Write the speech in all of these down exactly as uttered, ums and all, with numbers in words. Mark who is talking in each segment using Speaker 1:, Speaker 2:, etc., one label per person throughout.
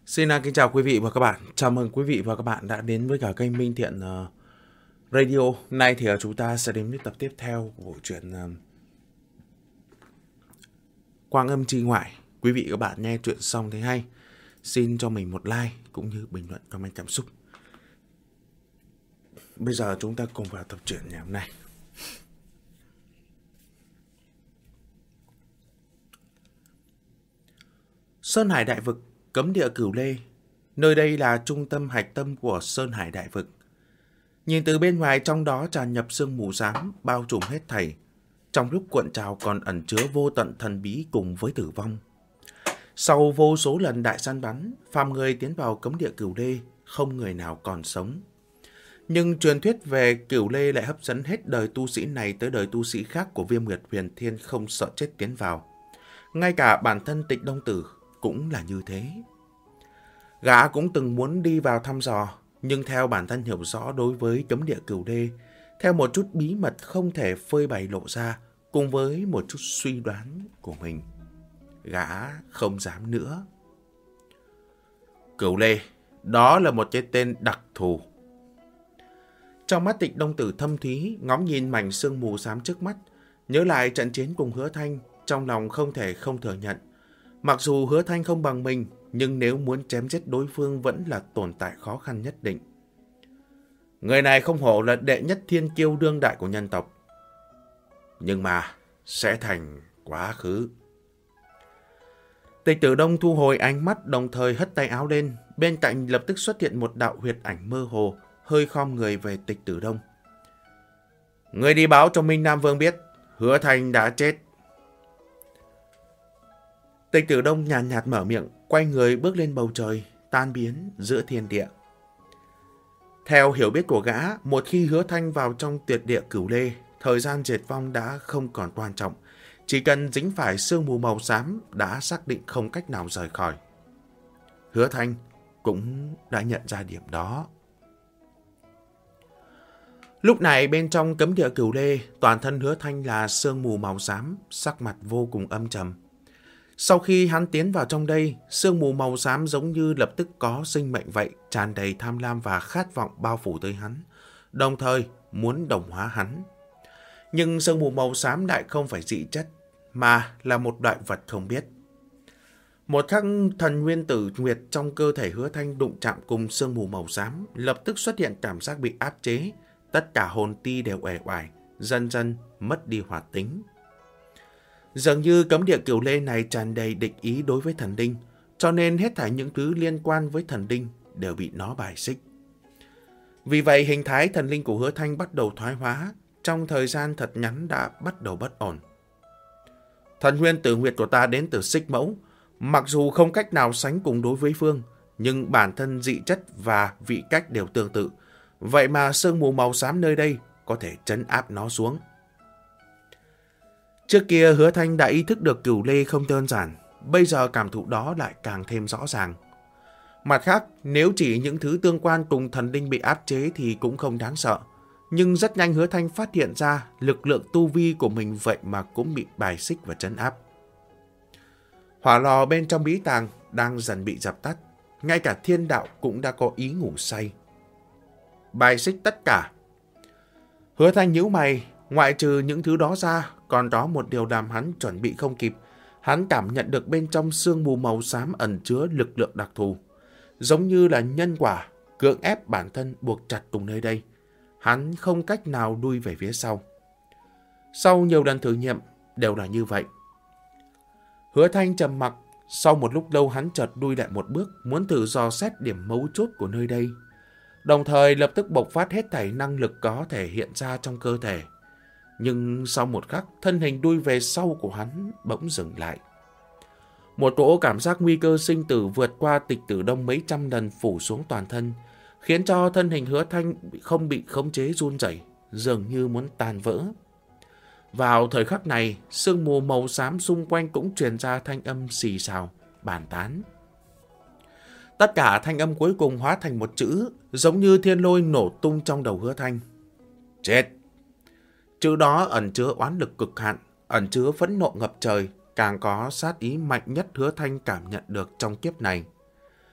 Speaker 1: Xin uh, kính chào quý vị và các bạn. Chào mừng quý vị và các bạn đã đến với cả kênh Minh Thiện uh, Radio. Nay thì uh, chúng ta sẽ đến với tập tiếp theo của bộ truyện uh, Quang Âm Chi Ngoại. Quý vị và các bạn nghe truyện xong thấy hay, xin cho mình một like cũng như bình luận comment cảm xúc. Bây giờ chúng ta cùng vào tập truyện ngày hôm nay. Sơn Hải Đại Vực, cấm địa Cửu Lê. Nơi đây là trung tâm hạch tâm của Sơn Hải Đại Vực. Nhìn từ bên ngoài, trong đó tràn nhập sương mù xám bao trùm hết thảy. Trong lúc cuộn trào còn ẩn chứa vô tận thần bí cùng với tử vong. Sau vô số lần đại săn bắn, phàm người tiến vào cấm địa Cửu Lê, không người nào còn sống. Nhưng truyền thuyết về Cửu Lê lại hấp dẫn hết đời tu sĩ này tới đời tu sĩ khác của Viêm Nguyệt Huyền Thiên không sợ chết tiến vào. Ngay cả bản thân Tịch Đông Tử cũng là như thế. Gã cũng từng muốn đi vào thăm dò, nhưng theo bản thân hiểu rõ đối với cấm địa Cửu Lê, theo một chút bí mật không thể phơi bày lộ ra, cùng với một chút suy đoán của mình, gã không dám nữa. Cửu Lê, đó là một cái tên đặc thù. Trong mắt Tịch Đông Tử thâm thúy, ngóng nhìn mảnh sương mù xám trước mắt, nhớ lại trận chiến cùng Hứa Thanh, trong lòng không thể không thừa nhận. Mặc dù Hứa Thanh không bằng mình, nhưng nếu muốn chém giết đối phương vẫn là tồn tại khó khăn nhất định. Người này không hổ là đệ nhất thiên kiêu đương đại của nhân tộc. Nhưng mà sẽ thành quá khứ. Tịch Tử Đông thu hồi ánh mắt, đồng thời hất tay áo lên. Bên cạnh lập tức xuất hiện một đạo huyệt ảnh mơ hồ, hơi khom người về Tịch Tử Đông. Người đi báo cho Minh Nam Vương biết, Hứa Thanh đã chết. Tịch Tử Đông nhàn nhạt, nhạt mở miệng, quay người bước lên bầu trời, tan biến giữa thiên địa. Theo hiểu biết của gã, một khi Hứa Thanh vào trong tuyệt địa Cửu Lê, thời gian diệt vong đã không còn quan trọng. Chỉ cần dính phải sương mù màu xám đã xác định không cách nào rời khỏi. Hứa Thanh cũng đã nhận ra điểm đó. Lúc này bên trong cấm địa Cửu Lê, toàn thân Hứa Thanh là sương mù màu xám, sắc mặt vô cùng âm trầm. Sau khi hắn tiến vào trong đây, sương mù màu xám giống như lập tức có sinh mệnh vậy, tràn đầy tham lam và khát vọng bao phủ tới hắn, đồng thời muốn đồng hóa hắn. Nhưng sương mù màu xám lại không phải dị chất, mà là một loại vật không biết. Một khắc thần nguyên tử nguyệt trong cơ thể Hứa Thanh đụng chạm cùng sương mù màu xám, lập tức xuất hiện cảm giác bị áp chế, tất cả hồn ti đều uể oải, dần dần mất đi hoạt tính. Dường như cấm địa Cửu Lê này tràn đầy địch ý đối với thần linh, cho nên hết thảy những thứ liên quan với thần linh đều bị nó bài xích. Vì vậy hình thái thần linh của Hứa Thanh bắt đầu thoái hóa, trong thời gian thật ngắn đã bắt đầu bất ổn. Thần nguyên tử nguyệt của ta đến từ Xích Mẫu, mặc dù không cách nào sánh cùng đối với phương, nhưng bản thân dị chất và vị cách đều tương tự, vậy mà sương mù màu xám nơi đây có thể trấn áp nó xuống. Trước kia Hứa Thanh đã ý thức được Cửu Lê không đơn giản, bây giờ cảm thụ đó lại càng thêm rõ ràng. Mặt khác, nếu chỉ những thứ tương quan cùng thần linh bị áp chế thì cũng không đáng sợ. Nhưng rất nhanh Hứa Thanh phát hiện ra lực lượng tu vi của mình vậy mà cũng bị bài xích và trấn áp. Hỏa lò bên trong bí tàng đang dần bị dập tắt, ngay cả thiên đạo cũng đã có ý ngủ say. Bài xích tất cả. Hứa Thanh nhíu mày, ngoại trừ những thứ đó ra, còn có một điều làm hắn chuẩn bị không kịp. Hắn cảm nhận được bên trong sương mù màu xám ẩn chứa lực lượng đặc thù, giống như là nhân quả, cưỡng ép bản thân buộc chặt cùng nơi đây. Hắn không cách nào đuôi về phía sau. Sau nhiều lần thử nghiệm, đều là như vậy. Hứa Thanh trầm mặc, sau một lúc lâu hắn chợt đuôi lại một bước, muốn thử dò xét điểm mấu chốt của nơi đây. Đồng thời lập tức bộc phát hết thảy năng lực có thể hiện ra trong cơ thể. Nhưng sau một khắc, thân hình đuôi về sau của hắn bỗng dừng lại. Một cỗ cảm giác nguy cơ sinh tử vượt qua Tịch Tử Đông mấy trăm lần phủ xuống toàn thân, khiến cho thân hình Hứa Thanh không bị khống chế run rẩy, dường như muốn tan vỡ. Vào thời khắc này, sương mù màu xám xung quanh cũng truyền ra thanh âm xì xào, bàn tán. Tất cả thanh âm cuối cùng hóa thành một chữ, giống như thiên lôi nổ tung trong đầu Hứa Thanh. Chết! Chữ đó ẩn chứa oán lực cực hạn, ẩn chứa phẫn nộ ngập trời, càng có sát ý mạnh nhất Hứa Thanh cảm nhận được trong kiếp này.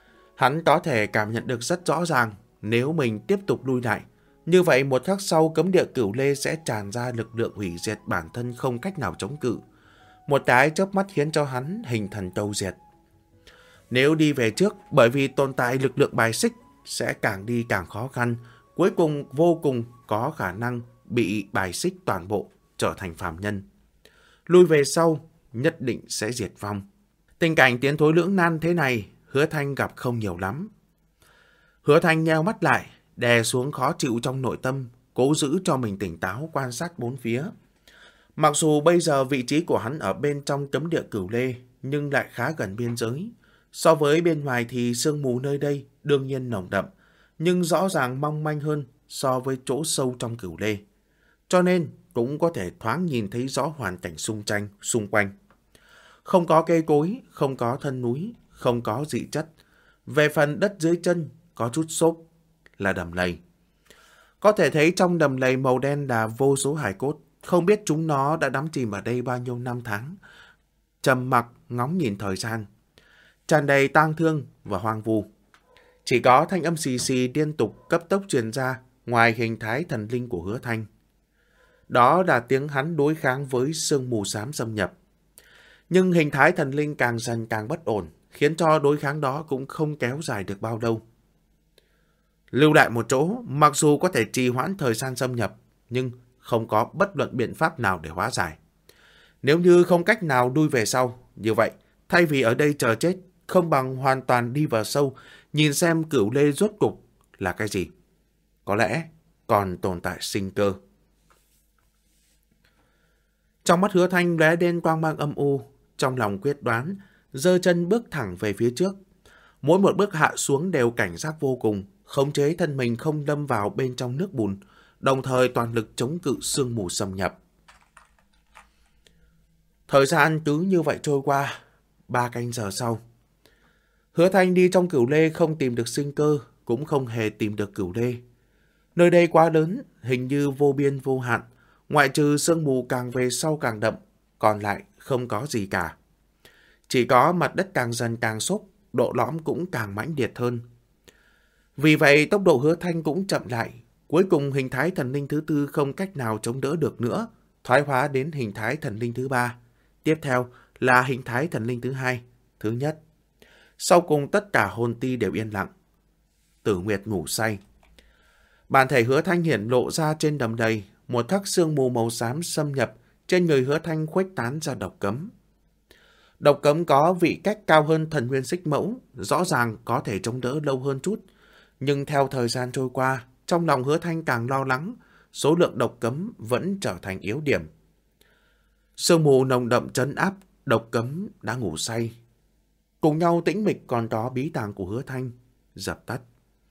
Speaker 1: Hắn có thể cảm nhận được rất rõ ràng, nếu mình tiếp tục lui lại, như vậy một khắc sau cấm địa Cửu Lê sẽ tràn ra lực lượng hủy diệt bản thân không cách nào chống cự. Một cái chớp mắt khiến cho hắn hình thần câu diệt. Nếu đi về trước, bởi vì tồn tại lực lượng bài xích, sẽ càng đi càng khó khăn, cuối cùng vô cùng có khả năng bị bài xích toàn bộ, trở thành phàm nhân. Lui về sau, nhất định sẽ diệt vong. Tình cảnh tiến thối lưỡng nan thế này, Hứa Thanh gặp không nhiều lắm. Hứa Thanh nheo mắt lại, đè xuống khó chịu trong nội tâm, cố giữ cho mình tỉnh táo quan sát bốn phía. Mặc dù bây giờ vị trí của hắn ở bên trong cấm địa Cửu Lê, nhưng lại khá gần biên giới. So với bên ngoài thì sương mù nơi đây đương nhiên nồng đậm, nhưng rõ ràng mong manh hơn so với chỗ sâu trong Cửu Lê. Cho nên cũng có thể thoáng nhìn thấy rõ hoàn cảnh xung tranh xung quanh. Không có cây cối, không có thân núi, không có dị chất. Về phần đất dưới chân, có chút xốp, là đầm lầy. Có thể thấy trong đầm lầy màu đen là vô số hải cốt, không biết chúng nó đã đắm chìm ở đây bao nhiêu năm tháng. Trầm mặc ngóng nhìn thời gian, tràn đầy tang thương và hoang vu. Chỉ có thanh âm xì xì liên tục cấp tốc truyền ra ngoài hình thái thần linh của Hứa Thanh. Đó là tiếng hắn đối kháng với sương mù xám xâm nhập. Nhưng hình thái thần linh càng dần càng bất ổn, khiến cho đối kháng đó cũng không kéo dài được bao lâu. Lưu lại một chỗ, mặc dù có thể trì hoãn thời gian xâm nhập, nhưng không có bất luận biện pháp nào để hóa giải. Nếu như không cách nào lui về sau, như vậy, thay vì ở đây chờ chết, không bằng hoàn toàn đi vào sâu, nhìn xem Cửu Lê rốt cục là cái gì. Có lẽ còn tồn tại sinh cơ. Trong mắt Hứa Thanh lóe lên quang mang âm u, trong lòng quyết đoán, giơ chân bước thẳng về phía trước. Mỗi một bước hạ xuống đều cảnh giác vô cùng, khống chế thân mình không đâm vào bên trong nước bùn, đồng thời toàn lực chống cự sương mù xâm nhập. Thời gian cứ như vậy trôi qua, ba canh giờ sau. Hứa Thanh đi trong Cửu Lê không tìm được sinh cơ, cũng không hề tìm được Cửu Lê. Nơi đây quá lớn, hình như vô biên vô hạn, ngoại trừ sương mù càng về sau càng đậm, còn lại không có gì cả. Chỉ có mặt đất càng dần càng xốp, độ lõm cũng càng mãnh liệt hơn. Vì vậy tốc độ Hứa Thanh cũng chậm lại, cuối cùng hình thái thần linh thứ tư không cách nào chống đỡ được nữa, thoái hóa đến hình thái thần linh thứ ba. Tiếp theo là hình thái thần linh thứ hai, thứ nhất. Sau cùng tất cả hồn ti đều yên lặng. Tử Nguyệt ngủ say. Bản thể Hứa Thanh hiển lộ ra trên đầm lầy, một thắc sương mù màu xám xâm nhập, trên người Hứa Thanh khuếch tán ra độc cấm. Độc cấm có vị cách cao hơn thần nguyên xích mẫu, rõ ràng có thể chống đỡ lâu hơn chút. Nhưng theo thời gian trôi qua, trong lòng Hứa Thanh càng lo lắng, số lượng độc cấm vẫn trở thành yếu điểm. Sương mù nồng đậm trấn áp, độc cấm đã ngủ say. Cùng nhau tĩnh mịch còn có bí tàng của Hứa Thanh, dập tắt.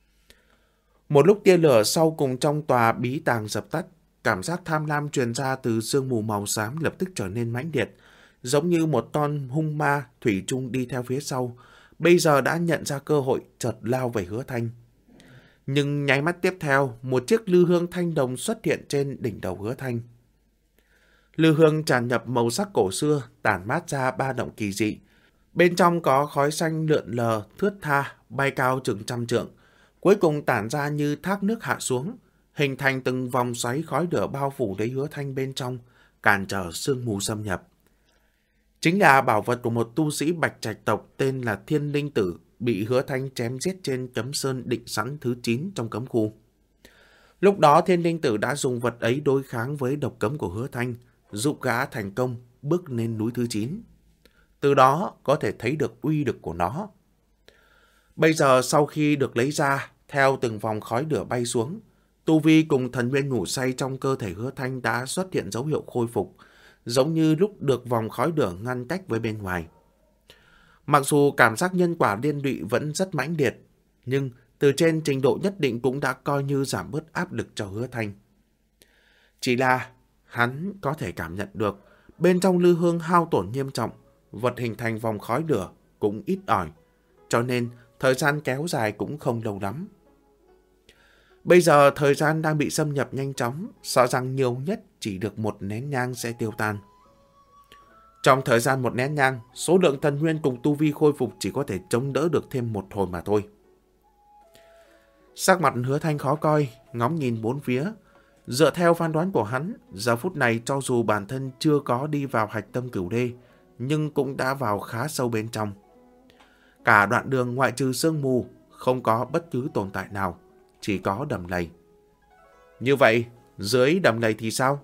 Speaker 1: Một lúc tia lửa sau cùng trong tòa bí tàng dập tắt, cảm giác tham lam truyền ra từ sương mù màu xám lập tức trở nên mãnh liệt, giống như một con hung ma thủy chung đi theo phía sau, bây giờ đã nhận ra cơ hội chợt lao về Hứa Thanh. Nhưng nháy mắt tiếp theo, một chiếc lư hương thanh đồng xuất hiện trên đỉnh đầu Hứa Thanh. Lư hương tràn nhập màu sắc cổ xưa, tản mát ra ba động kỳ dị. Bên trong có khói xanh lượn lờ, thướt tha, bay cao chừng trăm trượng, cuối cùng tản ra như thác nước hạ xuống, hình thành từng vòng xoáy khói lửa bao phủ lấy Hứa Thanh bên trong, cản trở sương mù xâm nhập. Chính là bảo vật của một tu sĩ Bạch Trạch tộc tên là Thiên Linh Tử, bị Hứa Thanh chém giết trên cấm sơn định sẵn thứ chín trong cấm khu. Lúc đó Thiên Linh Tử đã dùng vật ấy đối kháng với độc cấm của Hứa Thanh, giúp gã thành công bước lên núi thứ chín. Từ đó có thể thấy được uy lực của nó. Bây giờ sau khi được lấy ra, theo từng vòng khói lửa bay xuống, tu vi cùng thần nguyên ngủ say trong cơ thể Hứa Thanh đã xuất hiện dấu hiệu khôi phục, giống như lúc được vòng khói lửa ngăn cách với bên ngoài. Mặc dù cảm giác nhân quả liên lụy vẫn rất mãnh liệt, nhưng từ trên trình độ nhất định cũng đã coi như giảm bớt áp lực cho Hứa Thanh. Chỉ là hắn có thể cảm nhận được bên trong lư hương hao tổn nghiêm trọng, vật hình thành vòng khói lửa cũng ít ỏi, cho nên thời gian kéo dài cũng không lâu lắm. Bây giờ thời gian đang bị xâm nhập nhanh chóng, sợ rằng nhiều nhất chỉ được một nén nhang sẽ tiêu tan. Trong thời gian một nén nhang, số lượng thần nguyên cùng tu vi khôi phục chỉ có thể chống đỡ được thêm một hồi mà thôi. Sắc mặt Hứa Thanh khó coi, ngóng nhìn bốn phía. Dựa theo phán đoán của hắn, giờ phút này cho dù bản thân chưa có đi vào hạch tâm cửu đê, nhưng cũng đã vào khá sâu bên trong. Cả đoạn đường ngoại trừ sương mù, không có bất cứ tồn tại nào, chỉ có đầm lầy. Như vậy, dưới đầm lầy thì sao?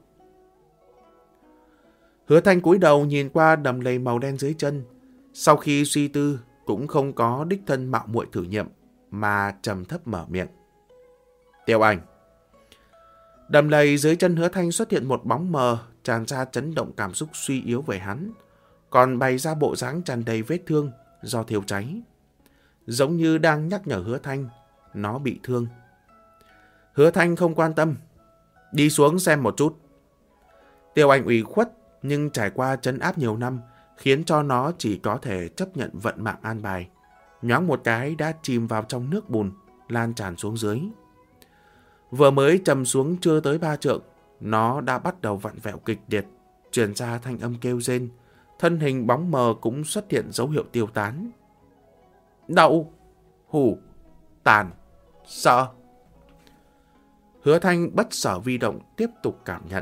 Speaker 1: Hứa Thanh cúi đầu nhìn qua đầm lầy màu đen dưới chân. Sau khi suy tư, cũng không có đích thân mạo muội thử nghiệm, mà trầm thấp mở miệng. Tiêu Anh. Đầm lầy dưới chân Hứa Thanh xuất hiện một bóng mờ, tràn ra chấn động cảm xúc suy yếu về hắn, còn bày ra bộ dáng tràn đầy vết thương do thiêu cháy. Giống như đang nhắc nhở Hứa Thanh, nó bị thương. Hứa Thanh không quan tâm, đi xuống xem một chút. Tiêu Anh ủy khuất, nhưng trải qua trấn áp nhiều năm, khiến cho nó chỉ có thể chấp nhận vận mạng an bài. Nhoáng một cái đã chìm vào trong nước bùn, lan tràn xuống dưới. Vừa mới trầm xuống chưa tới ba trượng, nó đã bắt đầu vặn vẹo kịch liệt, truyền ra thanh âm kêu rên. Thân hình bóng mờ cũng xuất hiện dấu hiệu tiêu tán. Đậu, hủ, tàn, sợ. Hứa Thanh bất sở vi động tiếp tục cảm nhận.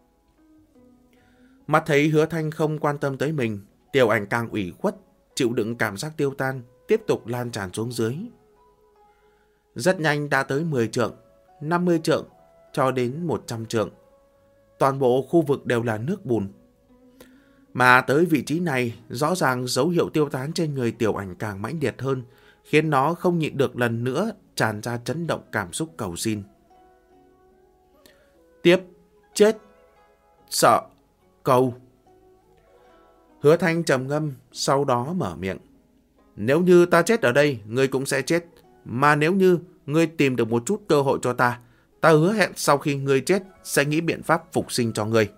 Speaker 1: Mắt thấy Hứa Thanh không quan tâm tới mình, Tiêu Ảnh càng ủy khuất, chịu đựng cảm giác tiêu tan, tiếp tục lan tràn xuống dưới. Rất nhanh đã tới mười trượng, năm mươi trượng, cho đến một trăm trượng. Toàn bộ khu vực đều là nước bùn. Mà tới vị trí này, rõ ràng dấu hiệu tiêu tán trên người Tiểu Ảnh càng mãnh liệt hơn, khiến nó không nhịn được lần nữa tràn ra chấn động cảm xúc cầu xin. Tiếp, chết, sợ, cầu. Hứa Thanh trầm ngâm, sau đó mở miệng. Nếu như ta chết ở đây, ngươi cũng sẽ chết. Mà nếu như ngươi tìm được một chút cơ hội cho ta, ta hứa hẹn sau khi ngươi chết sẽ nghĩ biện pháp phục sinh cho ngươi.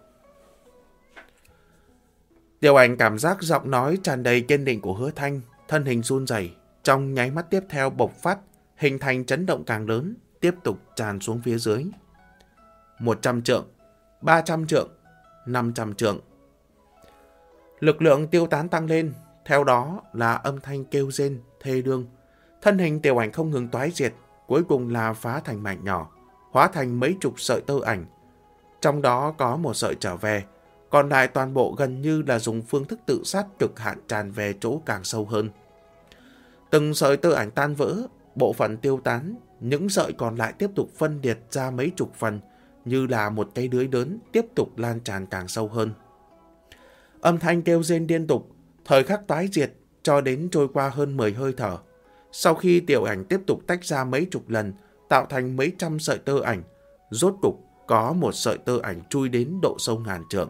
Speaker 1: Tiêu Ảnh cảm giác giọng nói tràn đầy kiên định của Hứa Thanh, thân hình run rẩy, trong nháy mắt tiếp theo bộc phát, hình thành chấn động càng lớn, tiếp tục tràn xuống phía dưới. một trăm trượng, ba trăm trượng, năm trăm trượng. Lực lượng tiêu tán tăng lên, theo đó là âm thanh kêu rên, thê đương. Thân hình Tiểu Ảnh không ngừng toái diệt, cuối cùng là phá thành mảnh nhỏ, hóa thành mấy chục sợi tơ ảnh. Trong đó có một sợi trở về, còn lại toàn bộ gần như là dùng phương thức tự sát cực hạn tràn về chỗ càng sâu hơn. Từng sợi tơ ảnh tan vỡ, bộ phận tiêu tán, những sợi còn lại tiếp tục phân liệt ra mấy chục phần, như là một cây lưới lớn tiếp tục lan tràn càng sâu hơn. Âm thanh kêu rên liên tục, thời khắc tái diệt cho đến trôi qua hơn mười hơi thở. Sau khi Tiểu Ảnh tiếp tục tách ra mấy chục lần, tạo thành mấy trăm sợi tơ ảnh, rốt cục có một sợi tơ ảnh chui đến độ sâu ngàn trượng.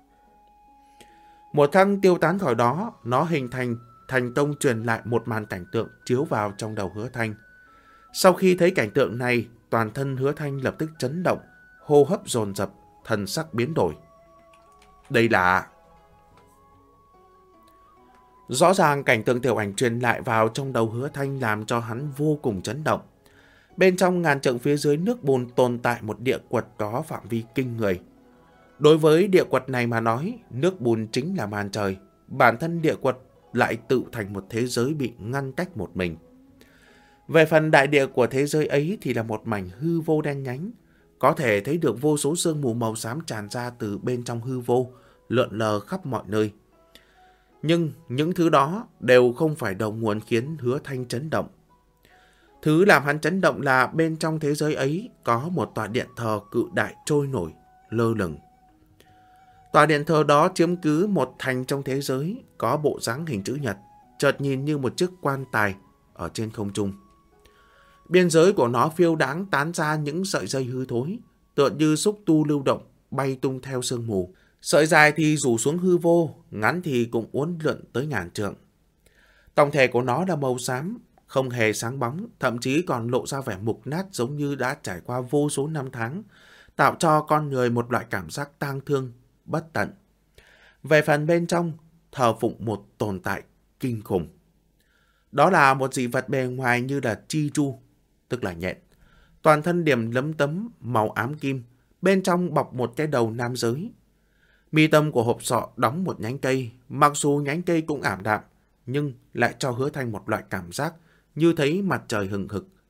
Speaker 1: Một thăng tiêu tán khỏi đó, nó hình thành thành công truyền lại một màn cảnh tượng chiếu vào trong đầu Hứa Thanh. Sau khi thấy cảnh tượng này, toàn thân Hứa Thanh lập tức chấn động, hô hấp dồn dập, thần sắc biến đổi. Đây là... Rõ ràng cảnh tượng Tiểu Ảnh truyền lại vào trong đầu Hứa Thanh làm cho hắn vô cùng chấn động. Bên trong ngàn trượng phía dưới nước bùn tồn tại một địa quật có phạm vi kinh người. Đối với địa quật này mà nói, nước bùn chính là màn trời. Bản thân địa quật lại tự thành một thế giới bị ngăn cách một mình. Về phần đại địa của thế giới ấy thì là một mảnh hư vô đen nhánh. Có thể thấy được vô số sương mù màu xám tràn ra từ bên trong hư vô, lượn lờ khắp mọi nơi. Nhưng những thứ đó đều không phải đầu nguồn khiến Hứa Thanh chấn động. Thứ làm hắn chấn động là bên trong thế giới ấy có một tòa điện thờ cự đại trôi nổi, lơ lửng. Tòa điện thờ đó chiếm cứ một thành trong thế giới, có bộ dáng hình chữ nhật, chợt nhìn như một chiếc quan tài ở trên không trung. Biên giới của nó phiêu đãng tán ra những sợi dây hư thối, tựa như xúc tu lưu động, bay tung theo sương mù. Sợi dài thì rủ xuống hư vô, ngắn thì cũng uốn lượn tới ngàn trượng. Tổng thể của nó là màu xám, không hề sáng bóng, thậm chí còn lộ ra vẻ mục nát giống như đã trải qua vô số năm tháng, tạo cho con người một loại cảm giác tang thương, bất tận. Về phần bên trong, thờ phụng một tồn tại kinh khủng. Đó là một dị vật bề ngoài như là chi chu, tức là nhện. Toàn thân điểm lấm tấm màu ám kim, bên trong bọc một cái đầu nam giới. Mi tâm của hộp sọ đóng một nhánh cây, mặc dù nhánh cây cũng ảm đạm, nhưng lại cho Hứa Thanh một loại cảm giác như thấy mặt trời hừng hực,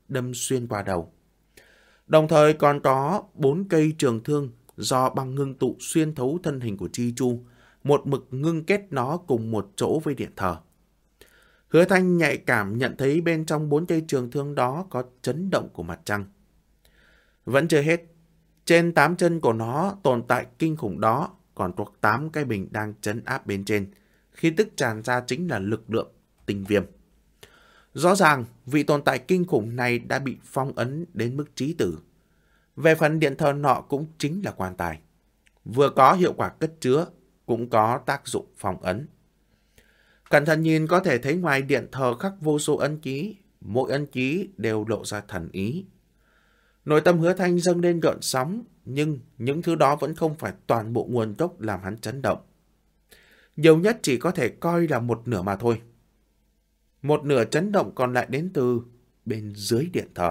Speaker 1: đâm xuyên qua đầu. Đồng thời còn có bốn cây trường thương do băng ngưng tụ xuyên thấu thân hình của Chi Chu, một mực ngưng kết nó cùng một chỗ với điện thờ. Hứa Thanh nhạy cảm nhận thấy bên trong bốn cây trường thương đó có chấn động của mặt trăng. Vẫn chưa hết, trên tám chân của nó tồn tại kinh khủng đó còn có tám cái bình đang trấn áp bên trên, khí tức tràn ra chính là lực lượng tinh viêm. Rõ ràng, vị tồn tại kinh khủng này đã bị phong ấn đến mức chí tử. Về phần điện thờ nọ cũng chính là quan tài. Vừa có hiệu quả cất chứa, cũng có tác dụng phong ấn. Cẩn thận nhìn có thể thấy ngoài điện thờ khắc vô số ấn ký, mỗi ấn ký đều lộ ra thần ý. Nội tâm Hứa Thanh dâng lên gợn sóng, nhưng những thứ đó vẫn không phải toàn bộ nguồn gốc làm hắn chấn động. Nhiều nhất chỉ có thể coi là một nửa mà thôi. Một nửa chấn động còn lại đến từ bên dưới điện thờ.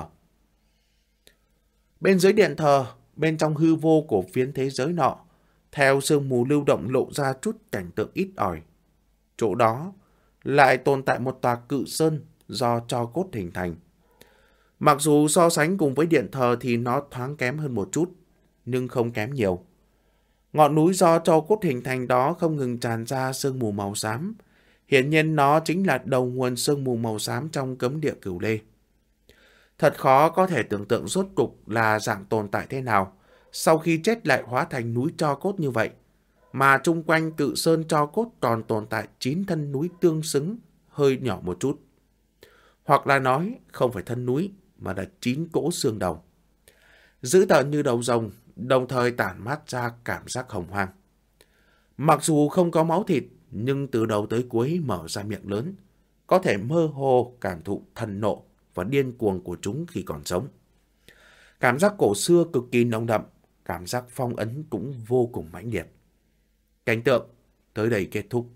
Speaker 1: Bên dưới điện thờ, bên trong hư vô của phiến thế giới nọ, theo sương mù lưu động lộ ra chút cảnh tượng ít ỏi. Chỗ đó lại tồn tại một tòa cự sơn do tro cốt hình thành. Mặc dù so sánh cùng với điện thờ thì nó thoáng kém hơn một chút, nhưng không kém nhiều. Ngọn núi do tro cốt hình thành đó không ngừng tràn ra sương mù màu xám. Hiển nhiên nó chính là đầu nguồn sương mù màu xám trong cấm địa Cửu Lê. Thật khó có thể tưởng tượng rốt cục là dạng tồn tại thế nào, sau khi chết lại hóa thành núi tro cốt như vậy, mà chung quanh cự sơn tro cốt còn tồn tại chín thân núi tương xứng, hơi nhỏ một chút. Hoặc là nói không phải thân núi, mà là chín cỗ xương đầu. Dữ tợn như đầu rồng, đồng thời tản mát ra cảm giác hồng hoang. Mặc dù không có máu thịt, nhưng từ đầu tới cuối mở ra miệng lớn, có thể mơ hồ cảm thụ thần nộ và điên cuồng của chúng khi còn sống. Cảm giác cổ xưa cực kỳ nồng đậm, cảm giác phong ấn cũng vô cùng mãnh liệt. Cảnh tượng tới đây kết thúc.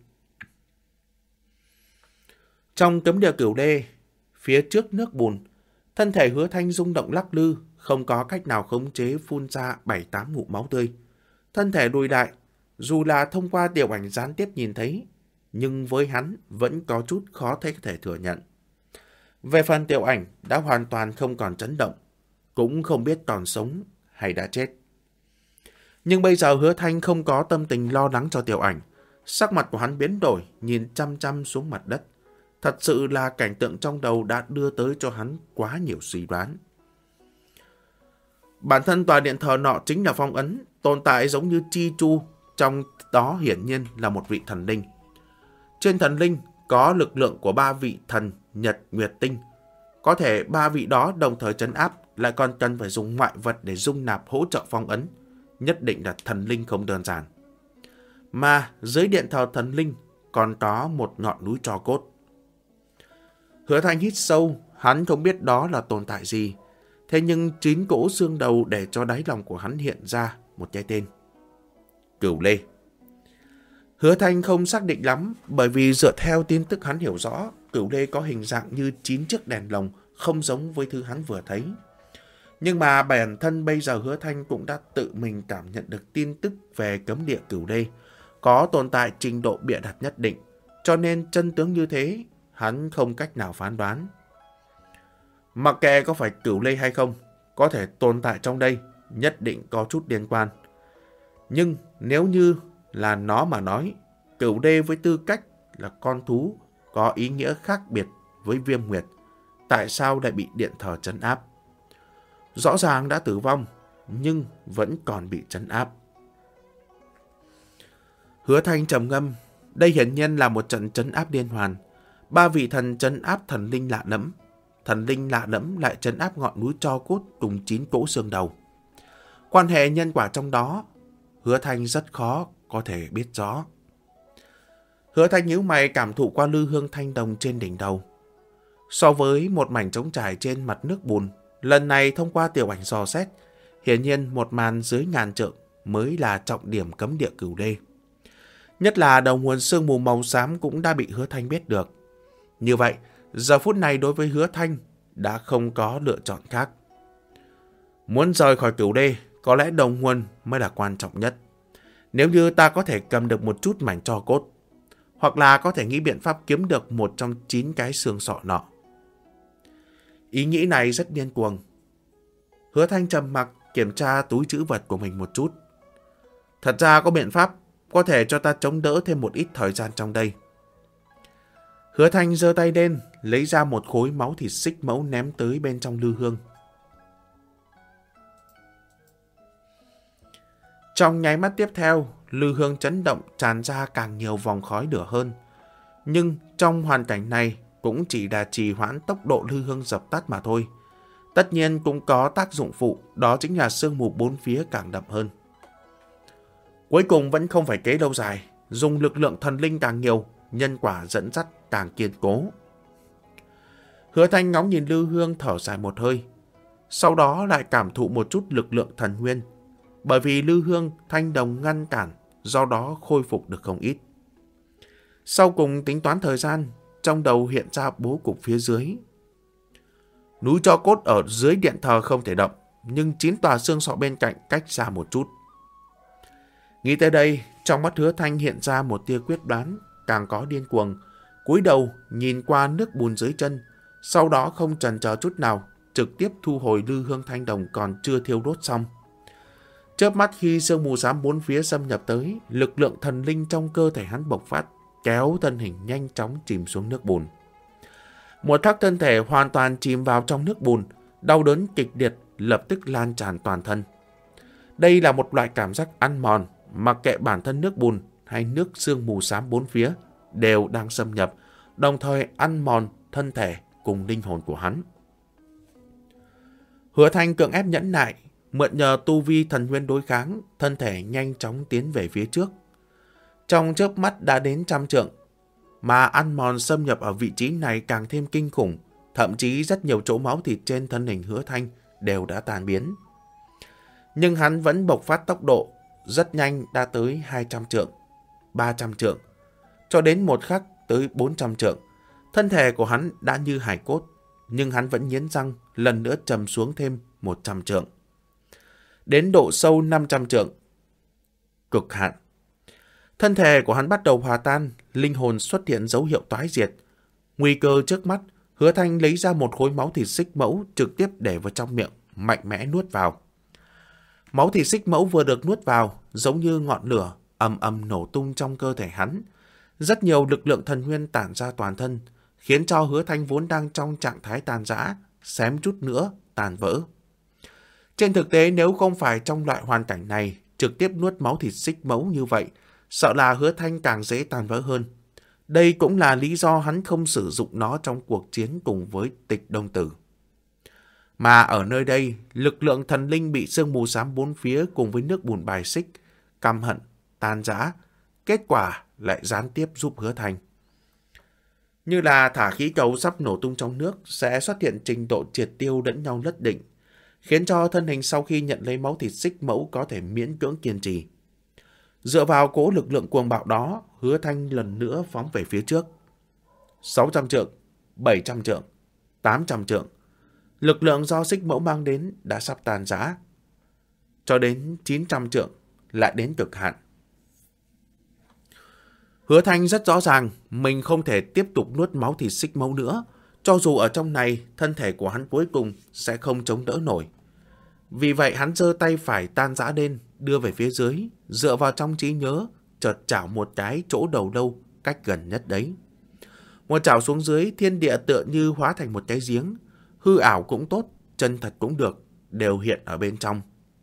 Speaker 1: Trong cấm địa Cửu Lê, phía trước nước bùn, thân thể Hứa Thanh rung động lắc lư, không có cách nào khống chế phun ra bảy tám ngụm máu tươi. Thân thể lùi đại, dù là thông qua tiểu ảnh gián tiếp nhìn thấy, nhưng với hắn vẫn có chút khó thể thừa nhận. Về phần tiểu ảnh đã hoàn toàn không còn chấn động, cũng không biết còn sống hay đã chết. Nhưng bây giờ Hứa Thanh không có tâm tình lo lắng cho tiểu ảnh. Sắc mặt của hắn biến đổi, nhìn chăm chăm xuống mặt đất. Thật sự là cảnh tượng trong đầu đã đưa tới cho hắn quá nhiều suy đoán. Bản thân tòa điện thờ nọ chính là phong ấn, tồn tại giống như Chi Chu, trong đó hiển nhiên là một vị thần linh. Trên thần linh có lực lượng của ba vị thần Nhật Nguyệt Tinh. Có thể ba vị đó đồng thời trấn áp, lại còn cần phải dùng ngoại vật để dung nạp hỗ trợ phong ấn. Nhất định là thần linh không đơn giản. Mà dưới điện thờ thần linh còn có một ngọn núi tro cốt. Hứa Thanh hít sâu, hắn không biết đó là tồn tại gì. Thế nhưng chín cỗ xương đầu để cho đáy lòng của hắn hiện ra một cái tên. Cửu Lê. Hứa Thanh không xác định lắm, bởi vì dựa theo tin tức hắn hiểu rõ, Cửu Lê có hình dạng như chín chiếc đèn lồng, không giống với thứ hắn vừa thấy. Nhưng mà bản thân bây giờ Hứa Thanh cũng đã tự mình cảm nhận được tin tức về cấm địa Cửu Lê, có tồn tại trình độ bịa đặt nhất định, cho nên chân tướng như thế, hắn không cách nào phán đoán. Mặc kệ có phải Cửu Lê hay không, có thể tồn tại trong đây, nhất định có chút liên quan. Nhưng nếu như là nó mà nói, Cửu Lê với tư cách là con thú có ý nghĩa khác biệt với Viêm Nguyệt, tại sao lại bị điện thờ trấn áp? Rõ ràng đã tử vong, nhưng vẫn còn bị trấn áp. Hứa Thanh trầm ngâm, đây hiển nhiên là một trận trấn áp liên hoàn. Ba vị thần trấn áp thần linh lạ lẫm, thần linh lạ lẫm lại trấn áp ngọn núi tro cốt cùng chín cỗ xương đầu. Quan hệ nhân quả trong đó, Hứa Thanh rất khó có thể biết rõ. Hứa Thanh nhíu mày cảm thụ qua lư hương thanh đồng trên đỉnh đầu. So với một mảnh trống trải trên mặt nước bùn, lần này thông qua tiểu ảnh dò xét, hiển nhiên một màn dưới ngàn trượng mới là trọng điểm cấm địa Cửu Lê. Nhất là đầu nguồn sương mù màu xám cũng đã bị Hứa Thanh biết được. Như vậy, giờ phút này đối với Hứa Thanh đã không có lựa chọn khác. Muốn rời khỏi Cửu Lê, có lẽ đầu nguồn mới là quan trọng nhất. Nếu như ta có thể cầm được một chút mảnh tro cốt, hoặc là có thể nghĩ biện pháp kiếm được một trong chín cái xương sọ nọ. Ý nghĩ này rất điên cuồng. Hứa Thanh trầm mặc kiểm tra túi trữ vật của mình một chút. Thật ra có biện pháp có thể cho ta chống đỡ thêm một ít thời gian trong đây. Hứa Thanh giơ tay lên, lấy ra một khối máu thịt xích mẫu ném tới bên trong lư hương. Trong nháy mắt tiếp theo, lư hương chấn động tràn ra càng nhiều vòng khói lửa hơn. Nhưng trong hoàn cảnh này cũng chỉ là trì hoãn tốc độ lư hương dập tắt mà thôi. Tất nhiên cũng có tác dụng phụ, đó chính là sương mù bốn phía càng đậm hơn. Cuối cùng vẫn không phải kế lâu dài, dùng lực lượng thần linh càng nhiều, nhân quả dẫn dắt càng kiên cố. Hứa Thanh ngóng nhìn lư hương thở dài một hơi, sau đó lại cảm thụ một chút lực lượng thần nguyên. Bởi vì lư hương thanh đồng ngăn cản, do đó khôi phục được không ít. Sau cùng tính toán thời gian, trong đầu hiện ra bố cục phía dưới. Núi tro cốt ở dưới điện thờ không thể động, nhưng chín tòa xương sọ bên cạnh cách xa một chút. Nghĩ tới đây, trong mắt Hứa Thanh hiện ra một tia quyết đoán, càng có điên cuồng. Cúi đầu nhìn qua nước bùn dưới chân, sau đó không chần chờ chút nào, trực tiếp thu hồi lư hương thanh đồng còn chưa thiêu đốt xong. Chớp mắt khi sương mù xám bốn phía xâm nhập tới, lực lượng thần linh trong cơ thể hắn bộc phát, kéo thân hình nhanh chóng chìm xuống nước bùn. Một khắc thân thể hoàn toàn chìm vào trong nước bùn, đau đớn kịch liệt lập tức lan tràn toàn thân. Đây là một loại cảm giác ăn mòn, mặc kệ bản thân nước bùn hay nước sương mù xám bốn phía đều đang xâm nhập, đồng thời ăn mòn thân thể cùng linh hồn của hắn. Hứa Thanh cưỡng ép nhẫn nại, mượn nhờ tu vi thần nguyên đối kháng, thân thể nhanh chóng tiến về phía trước. Trong chớp mắt đã đến trăm trượng, mà ăn mòn xâm nhập ở vị trí này càng thêm kinh khủng, thậm chí rất nhiều chỗ máu thịt trên thân hình Hứa Thanh đều đã tan biến. Nhưng hắn vẫn bộc phát tốc độ, rất nhanh đã tới hai trăm trượng, ba trăm trượng, cho đến một khắc tới bốn trăm trượng. Thân thể của hắn đã như hài cốt, nhưng hắn vẫn nghiến răng lần nữa trầm xuống thêm một trăm trượng. Đến độ sâu năm trăm trượng, cực hạn. Thân thể của hắn bắt đầu hòa tan, linh hồn xuất hiện dấu hiệu toái diệt. Nguy cơ trước mắt, Hứa Thanh lấy ra một khối máu thịt xích mẫu trực tiếp để vào trong miệng, mạnh mẽ nuốt vào. Máu thịt xích mẫu vừa được nuốt vào, giống như ngọn lửa, ầm ầm nổ tung trong cơ thể hắn. Rất nhiều lực lượng thần nguyên tản ra toàn thân, khiến cho Hứa Thanh vốn đang trong trạng thái tàn rã, xém chút nữa tàn vỡ. Trên thực tế nếu không phải trong loại hoàn cảnh này, trực tiếp nuốt máu thịt xích mẫu như vậy, sợ là Hứa Thanh càng dễ tàn vỡ hơn. Đây cũng là lý do hắn không sử dụng nó trong cuộc chiến cùng với Tịch Đông Tử. Mà ở nơi đây, lực lượng thần linh bị sương mù xám bốn phía cùng với nước bùn bài xích, căm hận, tan rã, kết quả lại gián tiếp giúp Hứa Thanh. Như là thả khí cầu sắp nổ tung trong nước sẽ xuất hiện trình độ triệt tiêu lẫn nhau nhất định, khiến cho thân hình sau khi nhận lấy máu thịt xích mẫu có thể miễn cưỡng kiên trì. Dựa vào cố lực lượng cuồng bạo đó, Hứa Thanh lần nữa phóng về phía trước. sáu trăm trượng, bảy trăm trượng, tám trăm trượng. Lực lượng do xích mẫu mang đến đã sắp tàn rã. Cho đến chín trăm trượng, lại đến cực hạn. Hứa Thanh rất rõ ràng mình không thể tiếp tục nuốt máu thịt xích mẫu nữa. Cho dù ở trong này, thân thể của hắn cuối cùng sẽ không chống đỡ nổi. Vì vậy hắn giơ tay phải tan rã lên, đưa về phía dưới, dựa vào trong trí nhớ, chợt chảo một cái chỗ đầu lâu cách gần nhất đấy. Một chảo xuống dưới, thiên địa tựa như hóa thành một cái giếng, hư ảo cũng tốt, chân thật cũng được, đều hiện ở bên trong.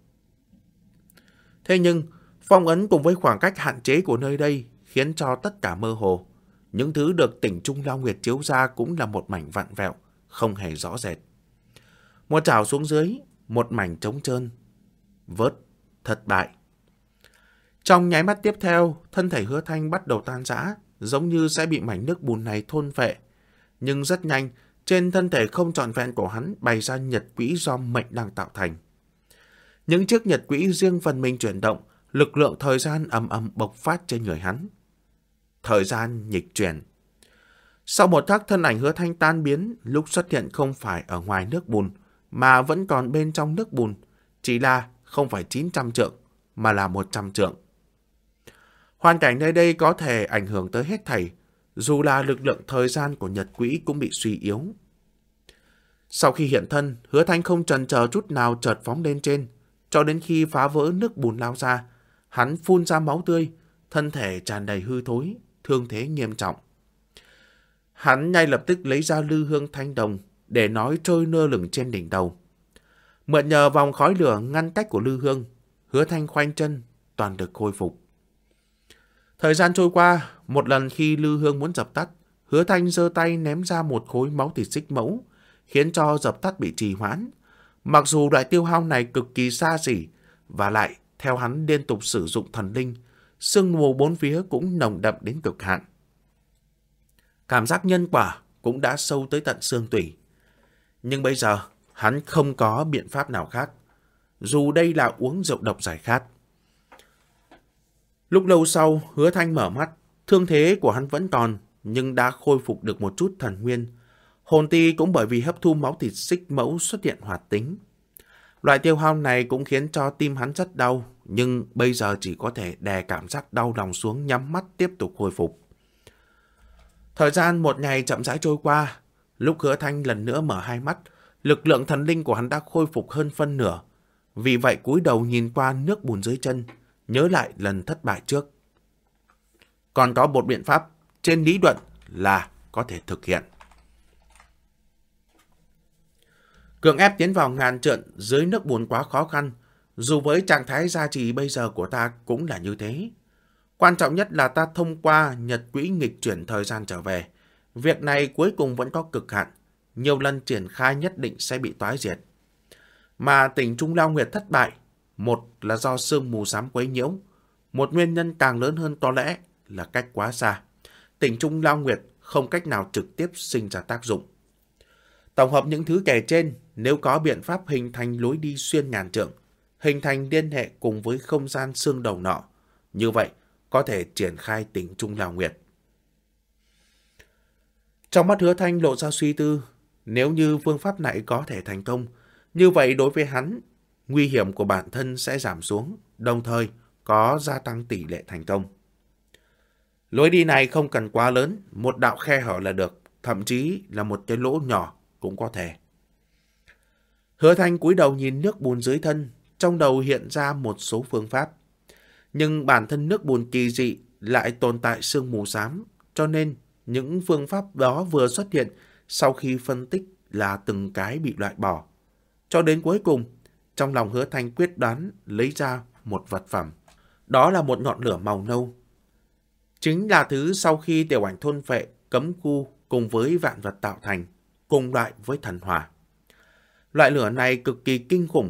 Speaker 1: Thế nhưng, phong ấn cùng với khoảng cách hạn chế của nơi đây khiến cho tất cả mơ hồ. Những thứ được tỉnh Trung Lao Nguyệt chiếu ra cũng là một mảnh vặn vẹo, không hề rõ rệt. Một chảo xuống dưới, một mảnh trống trơn. Vớt, thất bại. Trong nháy mắt tiếp theo, thân thể Hứa Thanh bắt đầu tan rã, giống như sẽ bị mảnh nước bùn này thôn phệ. Nhưng rất nhanh, trên thân thể không trọn vẹn của hắn bày ra nhật quỹ do mệnh đang tạo thành. Những chiếc nhật quỹ riêng phần mình chuyển động, lực lượng thời gian ầm ầm bộc phát trên người hắn. Thời gian nghịch chuyển. Sau một khắc thân ảnh Hứa Thanh tan biến, lúc xuất hiện không phải ở ngoài nước bùn, mà vẫn còn bên trong nước bùn, chỉ là không phải chín trăm trượng, mà là một trăm trượng. Hoàn cảnh nơi đây có thể ảnh hưởng tới hết thảy, dù là lực lượng thời gian của nhật quỹ cũng bị suy yếu. Sau khi hiện thân, Hứa Thanh không chần chờ chút nào chợt phóng lên trên, cho đến khi phá vỡ nước bùn lao ra, hắn phun ra máu tươi, thân thể tràn đầy hư thối, thương thế nghiêm trọng. Hắn ngay lập tức lấy ra lư hương thanh đồng để nói trôi lơ lửng trên đỉnh đầu. Mượn nhờ vòng khói lửa ngăn cách của lư hương, Hứa Thanh khoanh chân, toàn lực khôi phục. Thời gian trôi qua, một lần khi lư hương muốn dập tắt, Hứa Thanh giơ tay ném ra một khối máu thịt xích mẫu, khiến cho dập tắt bị trì hoãn. Mặc dù loại tiêu hao này cực kỳ xa xỉ, và lại theo hắn liên tục sử dụng thần linh, sương mù bốn phía cũng nồng đậm đến cực hạn. Cảm giác nhân quả cũng đã sâu tới tận xương tủy. Nhưng bây giờ, hắn không có biện pháp nào khác, dù đây là uống rượu độc giải khát. Lúc lâu sau, Hứa Thanh mở mắt, thương thế của hắn vẫn còn, nhưng đã khôi phục được một chút thần nguyên. Hồn ti cũng bởi vì hấp thu máu thịt xích mẫu xuất hiện hoạt tính. Loại tiêu hao này cũng khiến cho tim hắn rất đau, nhưng bây giờ chỉ có thể đè cảm giác đau lòng xuống, nhắm mắt tiếp tục hồi phục. Thời gian một ngày chậm rãi trôi qua, lúc Hứa Thanh lần nữa mở hai mắt, lực lượng thần linh của hắn đã khôi phục hơn phân nửa. Vì vậy cúi đầu nhìn qua nước bùn dưới chân, nhớ lại lần thất bại trước. Còn có một biện pháp, trên lý luận là có thể thực hiện. Cưỡng ép tiến vào ngàn trượng dưới nước bùn quá khó khăn, dù với trạng thái gia trì bây giờ của ta cũng là như thế. Quan trọng nhất là ta thông qua nhật quỹ nghịch chuyển thời gian trở về. Việc này cuối cùng vẫn có cực hạn, nhiều lần triển khai nhất định sẽ bị toái diệt. Mà tỉnh Trung Lao Nguyệt thất bại, một là do sương mù xám quấy nhiễu, một nguyên nhân càng lớn hơn có lẽ là cách quá xa. Tỉnh Trung Lao Nguyệt không cách nào trực tiếp sinh ra tác dụng. Tổng hợp những thứ kể trên, nếu có biện pháp hình thành lối đi xuyên ngàn trượng, hình thành liên hệ cùng với không gian xương đầu nọ, như vậy có thể triển khai tỉnh Trung Lao Nguyệt. Trong mắt Hứa Thanh lộ ra suy tư, nếu như phương pháp này có thể thành công, như vậy đối với hắn, nguy hiểm của bản thân sẽ giảm xuống, đồng thời có gia tăng tỷ lệ thành công. Lối đi này không cần quá lớn, một đạo khe hở là được, thậm chí là một cái lỗ nhỏ cũng có thể. Hứa Thanh cúi đầu nhìn nước bùn dưới thân, trong đầu hiện ra một số phương pháp. Nhưng bản thân nước bùn kỳ dị lại tồn tại sương mù xám, cho nên những phương pháp đó vừa xuất hiện sau khi phân tích là từng cái bị loại bỏ. Cho đến cuối cùng, trong lòng Hứa Thanh quyết đoán lấy ra một vật phẩm. Đó là một ngọn lửa màu nâu. Chính là thứ sau khi tiểu ảnh thôn phệ, cấm khu cùng với vạn vật tạo thành, cùng loại với thần hỏa. Loại lửa này cực kỳ kinh khủng.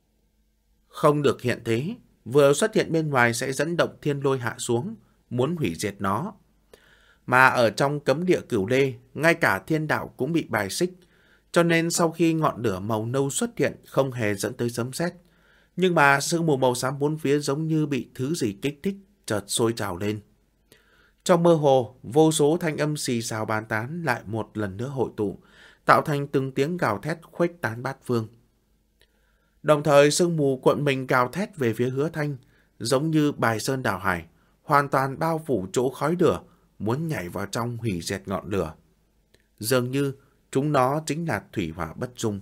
Speaker 1: Không được hiện thế, vừa xuất hiện bên ngoài sẽ dẫn động thiên lôi hạ xuống, muốn hủy diệt nó. Mà ở trong cấm địa Cửu Lê, ngay cả thiên đạo cũng bị bài xích, cho nên sau khi ngọn lửa màu nâu xuất hiện không hề dẫn tới sấm sét. Nhưng mà sương mù màu xám bốn phía giống như bị thứ gì kích thích, chợt sôi trào lên. Trong mơ hồ, vô số thanh âm xì xào bàn tán lại một lần nữa hội tụ, tạo thành từng tiếng gào thét khuếch tán bát phương. Đồng thời sương mù cuộn mình gào thét về phía Hứa Thanh, giống như bài sơn đảo hải, hoàn toàn bao phủ chỗ khói lửa, muốn nhảy vào trong hủy diệt ngọn lửa. Dường như chúng nó chính là thủy hỏa bất dung.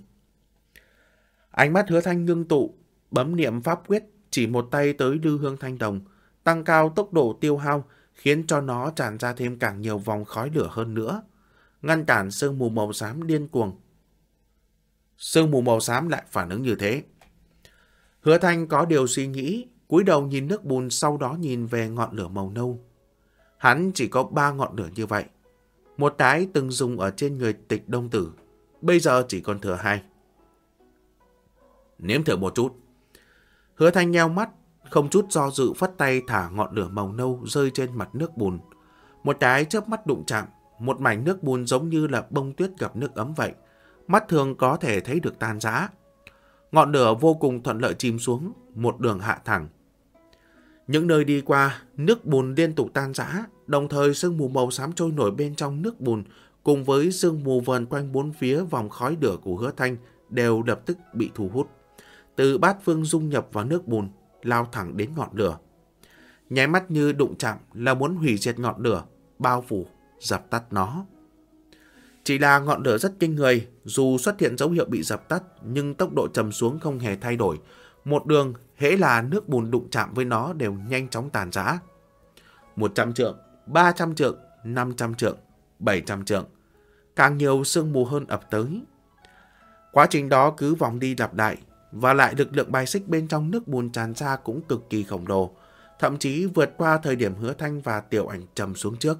Speaker 1: Ánh mắt Hứa Thanh ngưng tụ, bấm niệm pháp quyết, chỉ một tay tới lư hương thanh đồng, tăng cao tốc độ tiêu hao, khiến cho nó tràn ra thêm càng nhiều vòng khói lửa hơn nữa, ngăn cản sương mù màu xám điên cuồng. Sương mù màu xám lại phản ứng như thế. Hứa Thanh có điều suy nghĩ, cúi đầu nhìn nước bùn, sau đó nhìn về ngọn lửa màu nâu. Hắn chỉ có ba ngọn lửa như vậy. Một cái từng dùng ở trên người Tịch Đông Tử, bây giờ chỉ còn thừa hai. Nếm thử một chút. Hứa Thanh nheo mắt, không chút do dự phất tay thả ngọn lửa màu nâu rơi trên mặt nước bùn. Một cái chớp mắt đụng chạm, một mảnh nước bùn giống như là bông tuyết gặp nước ấm vậy. Mắt thường có thể thấy được tan rã. Ngọn lửa vô cùng thuận lợi chìm xuống, một đường hạ thẳng. Những nơi đi qua, nước bùn liên tục tan rã, đồng thời sương mù màu xám trôi nổi bên trong nước bùn, cùng với sương mù vờn quanh bốn phía vòng khói lửa của Hứa Thanh đều lập tức bị thu hút. Từ bát phương dung nhập vào nước bùn, lao thẳng đến ngọn lửa. Nháy mắt như đụng chạm là muốn hủy diệt ngọn lửa, bao phủ, dập tắt nó. Chỉ là ngọn lửa rất kinh người, dù xuất hiện dấu hiệu bị dập tắt, nhưng tốc độ trầm xuống không hề thay đổi. Một đường, hễ là nước bùn đụng chạm với nó đều nhanh chóng tàn rã. một trăm trượng, ba trăm trượng, năm trăm trượng, bảy trăm trượng. Càng nhiều sương mù hơn ập tới. Quá trình đó cứ vòng đi lặp lại, và lại lực lượng bài xích bên trong nước bùn tràn ra cũng cực kỳ khổng lồ, thậm chí vượt qua thời điểm Hứa Thanh và Tiểu Ảnh trầm xuống trước.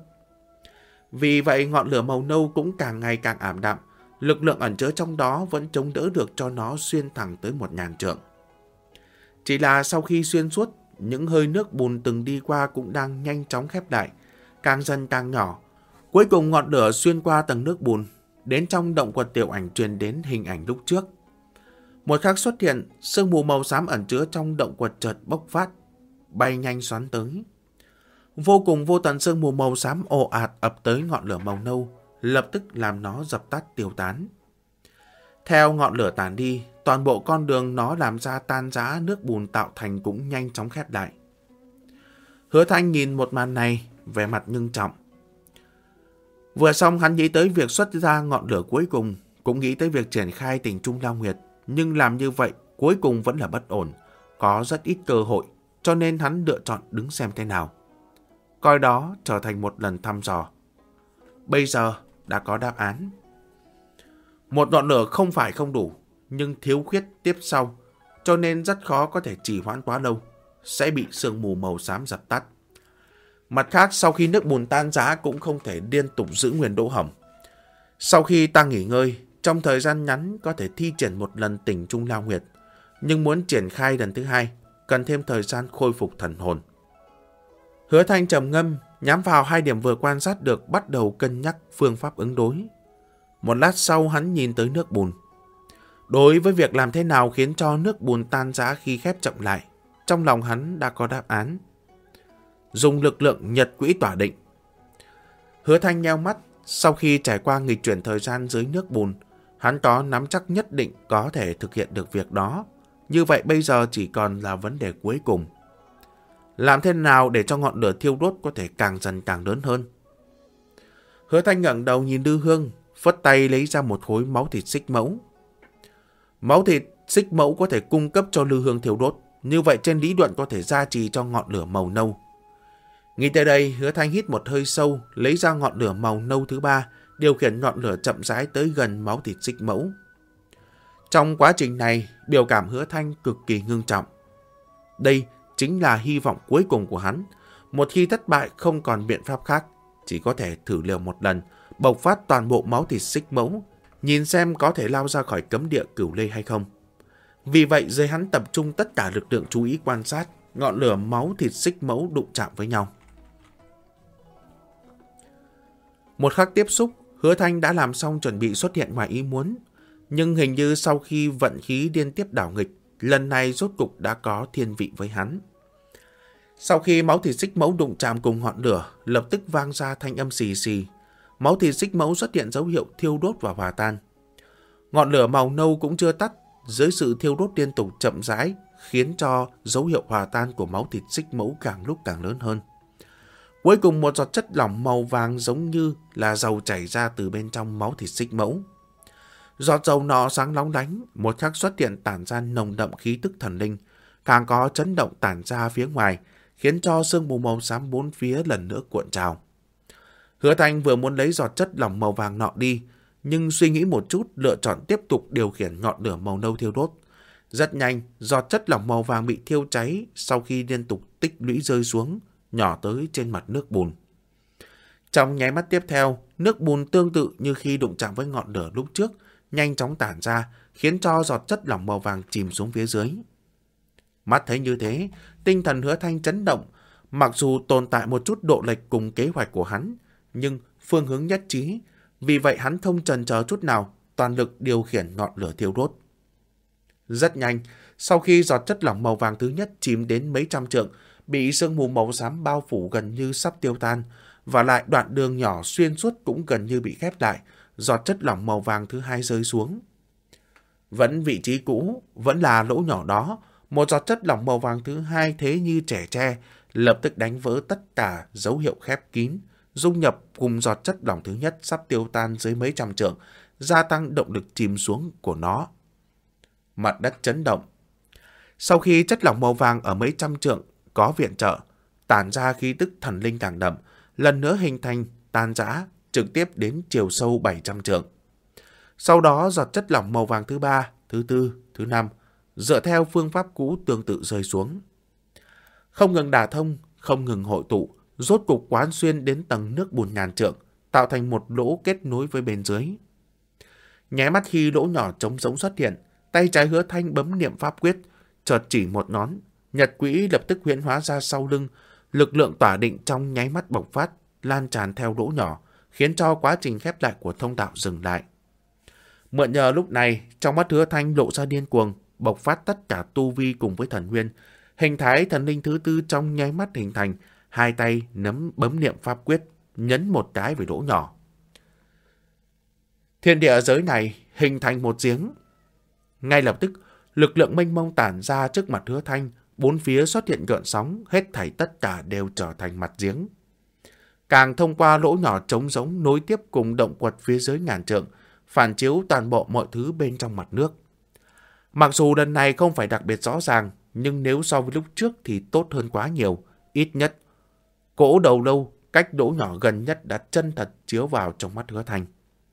Speaker 1: Vì vậy ngọn lửa màu nâu cũng càng ngày càng ảm đạm, lực lượng ẩn chứa trong đó vẫn chống đỡ được cho nó xuyên thẳng tới một ngàn trượng. Chỉ là sau khi xuyên suốt, những hơi nước bùn từng đi qua cũng đang nhanh chóng khép lại, càng dần càng nhỏ. Cuối cùng ngọn lửa xuyên qua tầng nước bùn, đến trong động quật Tiểu Ảnh truyền đến hình ảnh lúc trước. Một khắc xuất hiện, sương mù màu xám ẩn chứa trong động quật chợt bốc phát, bay nhanh xoắn tới. Vô cùng vô tận sương mù màu xám ồ ạt ập tới ngọn lửa màu nâu, lập tức làm nó dập tắt tiêu tán. Theo ngọn lửa tàn đi, toàn bộ con đường nó làm ra tan rã nước bùn tạo thành cũng nhanh chóng khép lại. Hứa Thanh nhìn một màn này, vẻ mặt ngưng trọng. Vừa xong hắn nghĩ tới việc xuất ra ngọn lửa cuối cùng, cũng nghĩ tới việc triển khai Tình Trung Lao Nguyệt, nhưng làm như vậy cuối cùng vẫn là bất ổn, có rất ít cơ hội, cho nên hắn lựa chọn đứng xem thế nào. Coi đó trở thành một lần thăm dò. Bây giờ đã có đáp án. Một ngọn lửa không phải không đủ, nhưng thiếu khuyết tiếp sau, cho nên rất khó có thể trì hoãn quá lâu, sẽ bị sương mù màu xám dập tắt. Mặt khác, sau khi nước bùn tan rã cũng không thể liên tục giữ nguyên độ hỏng. Sau khi ta nghỉ ngơi, trong thời gian ngắn có thể thi triển một lần Tình Trung Lao Nguyệt, nhưng muốn triển khai lần thứ hai, cần thêm thời gian khôi phục thần hồn. Hứa Thanh trầm ngâm, nhắm vào hai điểm vừa quan sát được, bắt đầu cân nhắc phương pháp ứng đối. Một lát sau hắn nhìn tới nước bùn. Đối với việc làm thế nào khiến cho nước bùn tan rã khi khép chậm lại, trong lòng hắn đã có đáp án. Dùng lực lượng nhật quỹ tỏa định. Hứa Thanh nheo mắt, sau khi trải qua nghịch chuyển thời gian dưới nước bùn, hắn có nắm chắc nhất định có thể thực hiện được việc đó. Như vậy bây giờ chỉ còn là vấn đề cuối cùng. Làm thế nào để cho ngọn lửa thiêu đốt có thể càng dần càng lớn hơn? Hứa Thanh ngẩng đầu nhìn Lư Hương, phất tay lấy ra một khối máu thịt xích mẫu. Máu thịt xích mẫu có thể cung cấp cho Lư Hương thiêu đốt, như vậy trên lý luận có thể gia trì cho ngọn lửa màu nâu. Nghĩ tới đây, Hứa Thanh hít một hơi sâu, lấy ra ngọn lửa màu nâu thứ ba, điều khiển ngọn lửa chậm rãi tới gần máu thịt xích mẫu. Trong quá trình này, biểu cảm Hứa Thanh cực kỳ ngưng trọng. Đây chính là hy vọng cuối cùng của hắn. Một khi thất bại không còn biện pháp khác, chỉ có thể thử liều một lần, bộc phát toàn bộ máu thịt xích mẫu, nhìn xem có thể lao ra khỏi cấm địa Cửu Lê hay không. Vì vậy, dưới hắn tập trung tất cả lực lượng chú ý quan sát ngọn lửa máu thịt xích mẫu đụng chạm với nhau. Một khắc tiếp xúc, Hứa Thanh đã làm xong chuẩn bị xuất hiện ngoài ý muốn, nhưng hình như sau khi vận khí liên tiếp đảo nghịch, lần này rốt cục đã có thiên vị với hắn. Sau khi máu thịt xích mẫu đụng chạm cùng ngọn lửa, lập tức vang ra thanh âm xì xì. Máu thịt xích mẫu xuất hiện dấu hiệu thiêu đốt và hòa tan. Ngọn lửa màu nâu cũng chưa tắt, dưới sự thiêu đốt liên tục chậm rãi, khiến cho dấu hiệu hòa tan của máu thịt xích mẫu càng lúc càng lớn hơn. Cuối cùng một giọt chất lỏng màu vàng giống như là dầu chảy ra từ bên trong máu thịt xích mẫu. Giọt dầu nọ sáng lóng lánh, một khắc xuất hiện tản ra nồng đậm khí tức thần linh, càng có chấn động tản ra phía ngoài, khiến cho sương mù màu xám bốn phía lần nữa cuộn trào. Hứa Thanh vừa muốn lấy giọt chất lỏng màu vàng nọ đi, nhưng suy nghĩ một chút lựa chọn tiếp tục điều khiển ngọn lửa màu nâu thiêu đốt. Rất nhanh, giọt chất lỏng màu vàng bị thiêu cháy sau khi liên tục tích lũy rơi xuống, nhỏ tới trên mặt nước bùn. Trong nháy mắt tiếp theo, nước bùn tương tự như khi đụng chạm với ngọn lửa lúc trước, nhanh chóng tản ra, khiến cho giọt chất lỏng màu vàng chìm xuống phía dưới. Mắt thấy như thế, tinh thần Hứa Thanh chấn động, mặc dù tồn tại một chút độ lệch cùng kế hoạch của hắn, nhưng phương hướng nhất trí, vì vậy hắn không chần chờ chút nào, toàn lực điều khiển ngọn lửa thiêu đốt. Rất nhanh, sau khi giọt chất lỏng màu vàng thứ nhất chìm đến mấy trăm trượng, bị sương mù màu xám bao phủ gần như sắp tiêu tan, và lại đoạn đường nhỏ xuyên suốt cũng gần như bị khép lại, giọt chất lỏng màu vàng thứ hai rơi xuống. Vẫn vị trí cũ, vẫn là lỗ nhỏ đó, một giọt chất lỏng màu vàng thứ hai thế như trẻ tre, lập tức đánh vỡ tất cả dấu hiệu khép kín, dung nhập cùng giọt chất lỏng thứ nhất sắp tiêu tan dưới mấy trăm trượng, gia tăng động lực chìm xuống của nó. Mặt đất chấn động. Sau khi chất lỏng màu vàng ở mấy trăm trượng có viện trợ, tản ra khí tức thần linh càng đậm, lần nữa hình thành tan rã, trực tiếp đến chiều sâu bảy trăm trượng. Sau đó giọt chất lỏng màu vàng thứ ba, thứ tư, thứ năm, dựa theo phương pháp cũ tương tự rơi xuống. Không ngừng đả thông, không ngừng hội tụ, rốt cục quán xuyên đến tầng nước bùn ngàn trượng, tạo thành một lỗ kết nối với bên dưới. Nháy mắt khi lỗ nhỏ trống rỗng xuất hiện, tay trái Hứa Thanh bấm niệm pháp quyết, chợt chỉ một ngón, nhật quỹ lập tức huyễn hóa ra sau lưng, lực lượng tỏa định trong nháy mắt bộc phát, lan tràn theo lỗ nhỏ, khiến cho quá trình khép lại của thông đạo dừng lại. Mượn nhờ lúc này, trong mắt Hứa Thanh lộ ra điên cuồng, bộc phát tất cả tu vi cùng với thần nguyên, hình thái thần linh thứ tư trong nháy mắt hình thành, hai tay nắm bấm niệm pháp quyết, nhấn một cái về lỗ nhỏ. Thiên địa giới này hình thành một giếng. Ngay lập tức, lực lượng mênh mông tản ra trước mặt Hứa Thanh, bốn phía xuất hiện gợn sóng, hết thảy tất cả đều trở thành mặt giếng. Càng thông qua lỗ nhỏ trống rỗng nối tiếp cùng động quật phía dưới ngàn trượng, phản chiếu toàn bộ mọi thứ bên trong mặt nước. Mặc dù lần này không phải đặc biệt rõ ràng, nhưng nếu so với lúc trước thì tốt hơn quá nhiều, ít nhất. Cỗ đầu lâu cách lỗ nhỏ gần nhất đã chân thật chiếu vào trong mắt Hứa Thanh.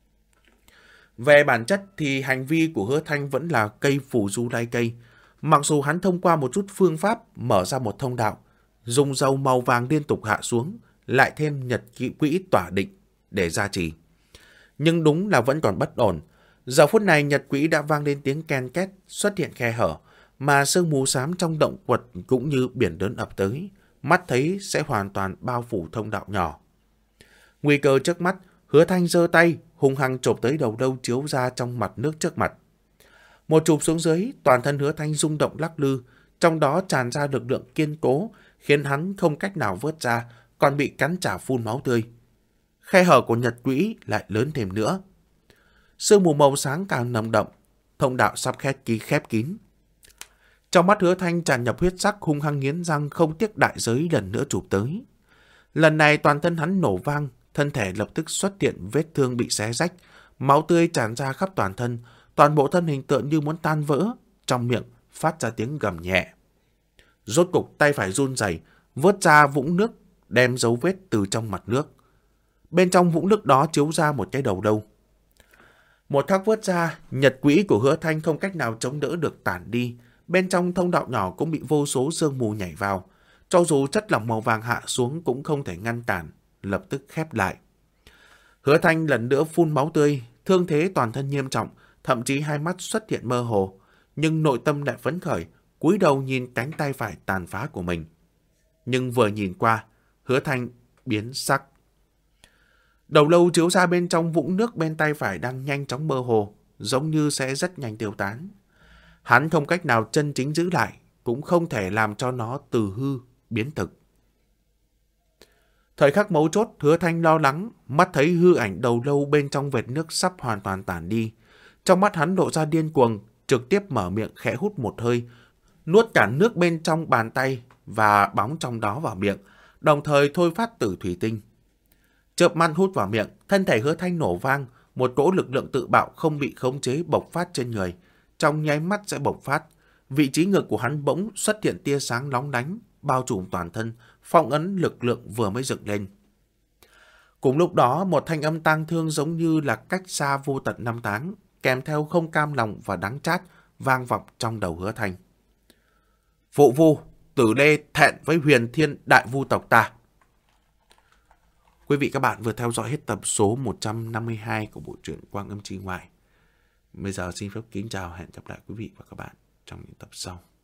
Speaker 1: Về bản chất thì hành vi của Hứa Thanh vẫn là cây phù du lai cây. Mặc dù hắn thông qua một chút phương pháp mở ra một thông đạo, dùng dầu màu vàng liên tục hạ xuống, lại thêm nhật quỹ tỏa định để gia trì. Nhưng đúng là vẫn còn bất ổn. Giờ phút này nhật quỹ đã vang lên tiếng ken két, xuất hiện khe hở, mà sương mù xám trong động quật cũng như biển lớn ập tới, mắt thấy sẽ hoàn toàn bao phủ thông đạo nhỏ. Nguy cơ trước mắt, Hứa Thanh giơ tay, hung hăng chộp tới đầu lâu chiếu ra trong mặt nước trước mặt. Một chụp xuống dưới, toàn thân Hứa Thanh rung động lắc lư, trong đó tràn ra lực lượng kiên cố, khiến hắn không cách nào vớt ra, còn bị cắn trả phun máu tươi. Khe hở của nhật quỹ lại lớn thêm nữa. Sương mù màu sáng càng nồng đậm, thông đạo sắp khép ký khép kín. Trong mắt Hứa Thanh tràn nhập huyết sắc, hung hăng nghiến răng không tiếc đại giới lần nữa chụp tới. Lần này toàn thân hắn nổ vang, thân thể lập tức xuất hiện vết thương bị xé rách, máu tươi tràn ra khắp toàn thân, toàn bộ thân hình tựa như muốn tan vỡ, trong miệng phát ra tiếng gầm nhẹ. Rốt cục tay phải run rẩy, vớt ra vũng nước, đem dấu vết từ trong mặt nước. Bên trong vũng nước đó chiếu ra một cái đầu lâu. Một khắc vớt ra, nhật quỹ của Hứa Thanh không cách nào chống đỡ được tản đi. Bên trong thông đạo nhỏ cũng bị vô số sương mù nhảy vào. Cho dù chất lỏng màu vàng hạ xuống cũng không thể ngăn cản, lập tức khép lại. Hứa Thanh lần nữa phun máu tươi, thương thế toàn thân nghiêm trọng, thậm chí hai mắt xuất hiện mơ hồ. Nhưng nội tâm lại phấn khởi, cúi đầu nhìn cánh tay phải tàn phá của mình. Nhưng vừa nhìn qua, Hứa Thanh biến sắc. Đầu lâu chiếu ra bên trong vũng nước bên tay phải đang nhanh chóng mơ hồ, giống như sẽ rất nhanh tiêu tán. Hắn không cách nào chân chính giữ lại, cũng không thể làm cho nó từ hư biến thực. Thời khắc mấu chốt, Hứa Thanh lo lắng, mắt thấy hư ảnh đầu lâu bên trong vệt nước sắp hoàn toàn tản đi. Trong mắt hắn lộ ra điên cuồng, trực tiếp mở miệng khẽ hút một hơi, nuốt cả nước bên trong bàn tay và bóng trong đó vào miệng, đồng thời thôi phát tử thủy tinh. Chợp mắt hút vào miệng, thân thể Hứa Thanh nổ vang, một cỗ lực lượng tự bạo không bị khống chế bộc phát trên người, trong nháy mắt sẽ bộc phát. Vị trí ngực của hắn bỗng xuất hiện tia sáng lóng lánh, bao trùm toàn thân, phong ấn lực lượng vừa mới dựng lên. Cùng lúc đó, một thanh âm tang thương giống như là cách xa vô tận năm tháng, kèm theo không cam lòng và đắng chát, vang vọng trong đầu Hứa Thanh. Phụ vu, Tử Lê thẹn với huyền thiên đại vu tộc ta. Quý vị các bạn vừa theo dõi hết tập số một trăm năm mươi hai của bộ truyện Quang Âm Chi Ngoại. Bây giờ xin phép kính chào, hẹn gặp lại quý vị và các bạn trong những tập sau.